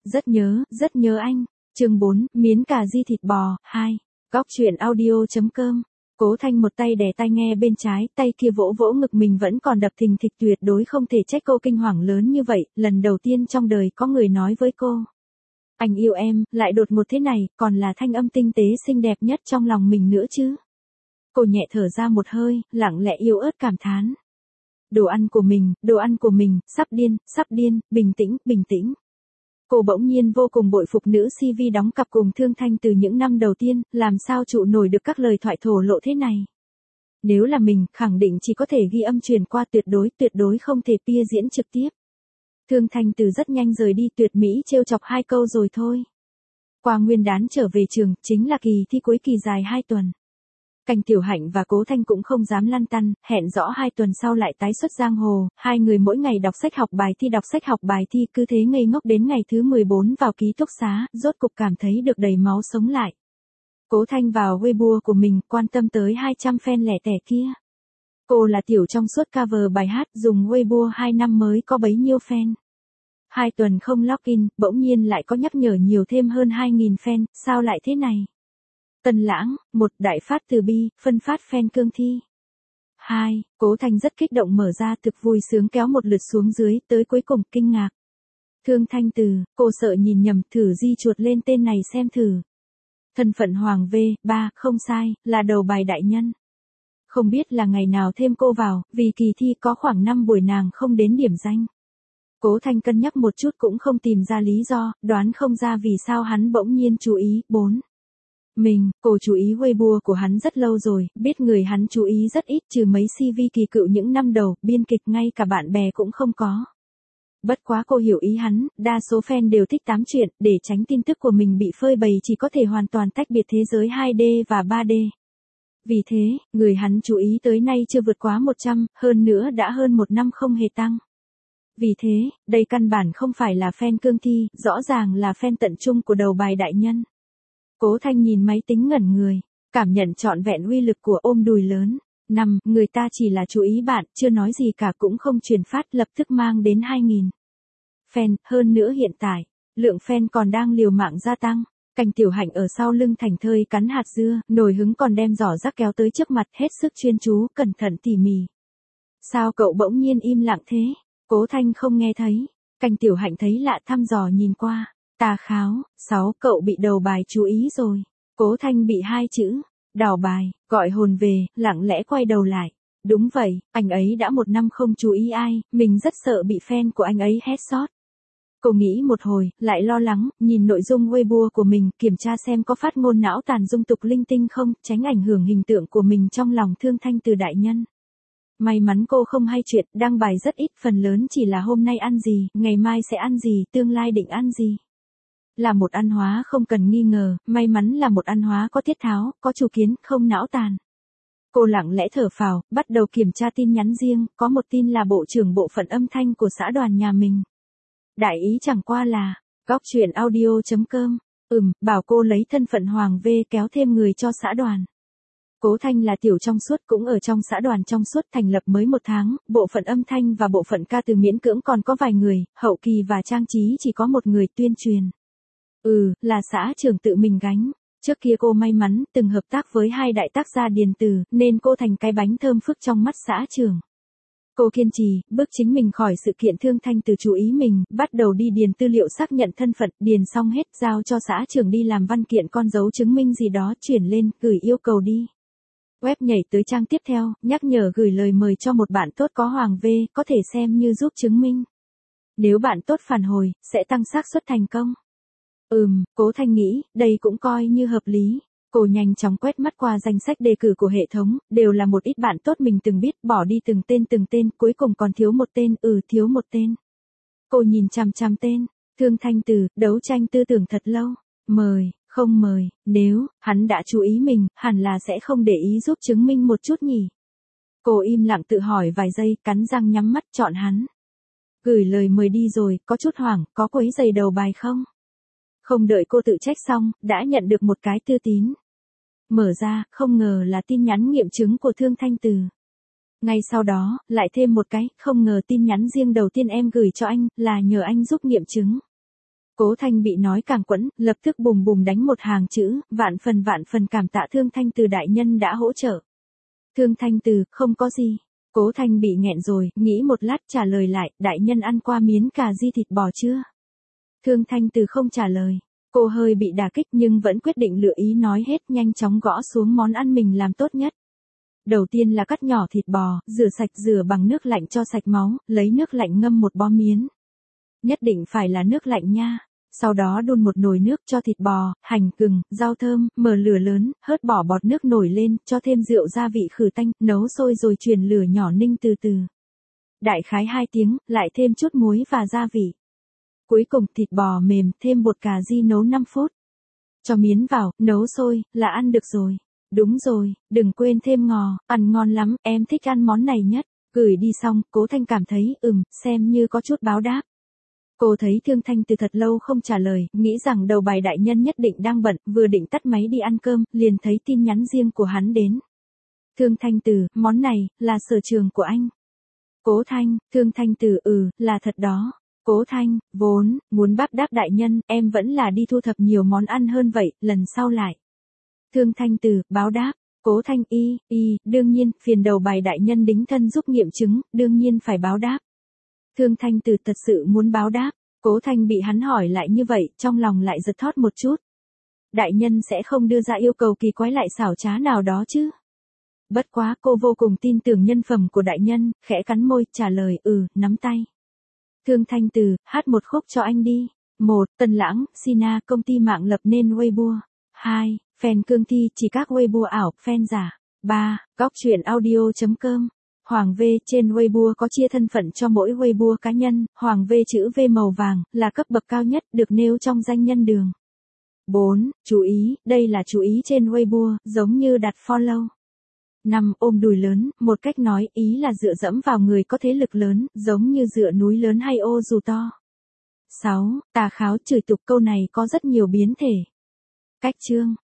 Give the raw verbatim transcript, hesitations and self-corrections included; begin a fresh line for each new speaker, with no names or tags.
Rất nhớ, rất nhớ anh. Chương bốn, miến cà ri thịt bò, hai. Góc truyện audio.com. Cố Thanh một tay đè tai nghe bên trái, tay kia vỗ vỗ ngực mình vẫn còn đập thình thịch, tuyệt đối không thể trách cô kinh hoàng lớn như vậy, lần đầu tiên trong đời có người nói với cô. Anh yêu em, lại đột ngột thế này, còn là thanh âm tinh tế xinh đẹp nhất trong lòng mình nữa chứ. Cô nhẹ thở ra một hơi, lặng lẽ yếu ớt cảm thán. Đồ ăn của mình, đồ ăn của mình, sắp điên, sắp điên, bình tĩnh, bình tĩnh. Cô bỗng nhiên vô cùng bội phục nữ xê vê đóng cặp cùng Thương Thanh từ những năm đầu tiên, làm sao trụ nổi được các lời thoại thổ lộ thế này. Nếu là mình, khẳng định chỉ có thể ghi âm truyền qua, tuyệt đối, tuyệt đối không thể pia diễn trực tiếp. Thương Thanh từ rất nhanh rời đi, tuyệt mỹ trêu chọc hai câu rồi thôi. Qua Nguyên Đán trở về trường, chính là kỳ thi cuối kỳ dài hai tuần. Cảnh Tiểu Hạnh và Cố Thanh cũng không dám lăn tăn, hẹn rõ hai tuần sau lại tái xuất giang hồ, hai người mỗi ngày đọc sách học bài thi đọc sách học bài thi cứ thế ngây ngốc đến ngày thứ mười bốn vào ký túc xá, rốt cục cảm thấy được đầy máu sống lại. Cố Thanh vào Weibo của mình, quan tâm tới hai trăm fan lẻ tẻ kia. Cô là tiểu trong suốt cover bài hát, dùng Weibo hai năm mới có bấy nhiêu fan. Hai tuần không login, bỗng nhiên lại có nhắc nhở nhiều thêm hơn hai nghìn fan, sao lại thế này? Tân Lãng, một, đại phát từ bi, phân phát fan cương thi. Hai, Cố Thanh rất kích động mở ra, thực vui sướng kéo một lượt xuống dưới, tới cuối cùng, kinh ngạc. Thương Thanh Từ, cô sợ nhìn nhầm, thử di chuột lên tên này xem thử. Thân phận Hoàng V, ba, không sai, là đầu bài đại nhân. Không biết là ngày nào thêm cô vào, vì kỳ thi có khoảng năm buổi nàng không đến điểm danh. Cố Thanh cân nhắc một chút cũng không tìm ra lý do, đoán không ra vì sao hắn bỗng nhiên chú ý. Bốn. Mình, cô chú ý Weibo của hắn rất lâu rồi, biết người hắn chú ý rất ít, trừ mấy xê vê kỳ cựu những năm đầu, biên kịch ngay cả bạn bè cũng không có. Bất quá cô hiểu ý hắn, đa số fan đều thích tám chuyện, để tránh tin tức của mình bị phơi bày chỉ có thể hoàn toàn tách biệt thế giới hai D và ba D. Vì thế, người hắn chú ý tới nay chưa vượt quá một trăm, hơn nữa đã hơn một năm không hề tăng. Vì thế, đây căn bản không phải là fan cương thi, rõ ràng là fan tận trung của đầu bài đại nhân. Cố Thanh nhìn máy tính ngẩn người, cảm nhận trọn vẹn uy lực của ôm đùi lớn. Năm, người ta chỉ là chú ý bạn, chưa nói gì cả cũng không truyền phát, lập tức mang đến hai nghìn. Fan, hơn nữa hiện tại, lượng fan còn đang liều mạng gia tăng. Cảnh Tiểu Hạnh ở sau lưng thành thơi cắn hạt dưa, nổi hứng còn đem giỏ rác kéo tới trước mặt, hết sức chuyên chú, cẩn thận tỉ mỉ. Sao cậu bỗng nhiên im lặng thế? Cố Thanh không nghe thấy. Cảnh Tiểu Hạnh thấy lạ thăm dò nhìn qua. Tà kháo, sáu, cậu bị đầu bài chú ý rồi. Cố Thanh bị hai chữ, đảo bài, gọi hồn về, lặng lẽ quay đầu lại. Đúng vậy, anh ấy đã một năm không chú ý ai, mình rất sợ bị fan của anh ấy headshot. Cô nghĩ một hồi, lại lo lắng, nhìn nội dung Weibo của mình, kiểm tra xem có phát ngôn não tàn dung tục linh tinh không, tránh ảnh hưởng hình tượng của mình trong lòng Thương Thanh Từ đại nhân. May mắn cô không hay chuyện, đăng bài rất ít, phần lớn chỉ là hôm nay ăn gì, ngày mai sẽ ăn gì, tương lai định ăn gì. Là một ăn hóa không cần nghi ngờ, may mắn là một ăn hóa có tiết tháo, có chủ kiến, không não tàn. Cô lặng lẽ thở phào, bắt đầu kiểm tra tin nhắn riêng, có một tin là bộ trưởng bộ phận âm thanh của xã đoàn nhà mình. Đại ý chẳng qua là, góc truyện audio.com, ừm, bảo cô lấy thân phận Hoàng V kéo thêm người cho xã đoàn. Cố Thanh là tiểu trong suốt cũng ở trong xã đoàn trong suốt thành lập mới một tháng, bộ phận âm thanh và bộ phận ca từ miễn cưỡng còn có vài người, hậu kỳ và trang trí chỉ có một người tuyên truyền. Ừ, là xã trưởng tự mình gánh. Trước kia cô may mắn, từng hợp tác với hai đại tác gia điền từ, nên cô thành cái bánh thơm phức trong mắt xã trưởng. Cô kiên trì, bước chính mình khỏi sự kiện Thương Thanh Từ chú ý mình, bắt đầu đi điền tư liệu xác nhận thân phận, điền xong hết, giao cho xã trưởng đi làm văn kiện con dấu chứng minh gì đó, chuyển lên, gửi yêu cầu đi. Web nhảy tới trang tiếp theo, nhắc nhở gửi lời mời cho một bạn tốt có Hoàng V, có thể xem như giúp chứng minh. Nếu bạn tốt phản hồi, sẽ tăng xác suất thành công. Ừm, Cố Thanh nghĩ, đây cũng coi như hợp lý. Cô nhanh chóng quét mắt qua danh sách đề cử của hệ thống, đều là một ít bạn tốt mình từng biết, bỏ đi từng tên từng tên, cuối cùng còn thiếu một tên, ừ thiếu một tên. Cô nhìn chằm chằm tên, Thương Thanh Từ, đấu tranh tư tưởng thật lâu, mời, không mời, nếu, hắn đã chú ý mình, hẳn là sẽ không để ý giúp chứng minh một chút nhỉ. Cô im lặng tự hỏi vài giây, cắn răng nhắm mắt chọn hắn. Gửi lời mời đi rồi, có chút hoảng, có quấy giày đầu bài không? Không đợi cô tự trách xong, đã nhận được một cái thư tín. Mở ra, không ngờ là tin nhắn nghiệm chứng của Thương Thanh Từ. Ngay sau đó, lại thêm một cái, không ngờ tin nhắn riêng đầu tiên em gửi cho anh, là nhờ anh giúp nghiệm chứng. Cố Thanh bị nói càng quẫn, lập tức bùm bùm đánh một hàng chữ, vạn phần vạn phần cảm tạ Thương Thanh Từ đại nhân đã hỗ trợ. Thương Thanh Từ, không có gì. Cố Thanh bị nghẹn rồi, nghĩ một lát trả lời lại, đại nhân ăn qua miến cà ri thịt bò chưa? Thương Thanh Từ không trả lời. Cô hơi bị đả kích nhưng vẫn quyết định lựa ý nói hết, nhanh chóng gõ xuống món ăn mình làm tốt nhất. Đầu tiên là cắt nhỏ thịt bò, rửa sạch rửa bằng nước lạnh cho sạch máu, lấy nước lạnh ngâm một bó miến. Nhất định phải là nước lạnh nha. Sau đó đun một nồi nước cho thịt bò, hành, gừng, rau thơm, mở lửa lớn, hớt bỏ bọt nước nổi lên, cho thêm rượu gia vị khử tanh, nấu sôi rồi truyền lửa nhỏ ninh từ từ. Đại khái hai tiếng, lại thêm chút muối và gia vị. Cuối cùng thịt bò mềm, thêm bột cà ri nấu năm phút. Cho miến vào, nấu sôi, là ăn được rồi. Đúng rồi, đừng quên thêm ngò, ăn ngon lắm, em thích ăn món này nhất. Gửi đi xong, Cố Thanh cảm thấy, ừm, xem như có chút báo đáp. Cô thấy Thương Thanh Từ thật lâu không trả lời, nghĩ rằng đầu bài đại nhân nhất định đang bận, vừa định tắt máy đi ăn cơm, liền thấy tin nhắn riêng của hắn đến. Thương Thanh Từ, món này, là sở trường của anh. Cố Thanh, Thương Thanh Từ, ừ, là thật đó. Cố Thanh, vốn, muốn đáp đáp đại nhân, em vẫn là đi thu thập nhiều món ăn hơn vậy, lần sau lại. Thương Thanh Từ, báo đáp. Cố Thanh, y, y, đương nhiên, phiền đầu bài đại nhân đính thân giúp nghiệm chứng, đương nhiên phải báo đáp. Thương Thanh Từ thật sự muốn báo đáp. Cố Thanh bị hắn hỏi lại như vậy, trong lòng lại giật thót một chút. Đại nhân sẽ không đưa ra yêu cầu kỳ quái lại xảo trá nào đó chứ. Bất quá cô vô cùng tin tưởng nhân phẩm của đại nhân, khẽ cắn môi, trả lời, ừ, nắm tay. Thương Thanh Từ, hát một khúc cho anh đi. một. Tân Lãng, Sina, công ty mạng lập nên Weibo. hai. Fan cương thi, chỉ các Weibo ảo, fan giả. ba. Góc truyện audio chấm com. Hoàng V, trên Weibo có chia thân phận cho mỗi Weibo cá nhân, Hoàng V chữ V màu vàng, là cấp bậc cao nhất, được nêu trong danh nhân đường. bốn. Chú ý, đây là chú ý trên Weibo, giống như đặt follow. năm. Ôm đùi lớn, một cách nói, ý là dựa dẫm vào người có thế lực lớn, giống như dựa núi lớn hay ô dù to. sáu. Tà kháo chửi tục, câu này có rất nhiều biến thể. Cách chương.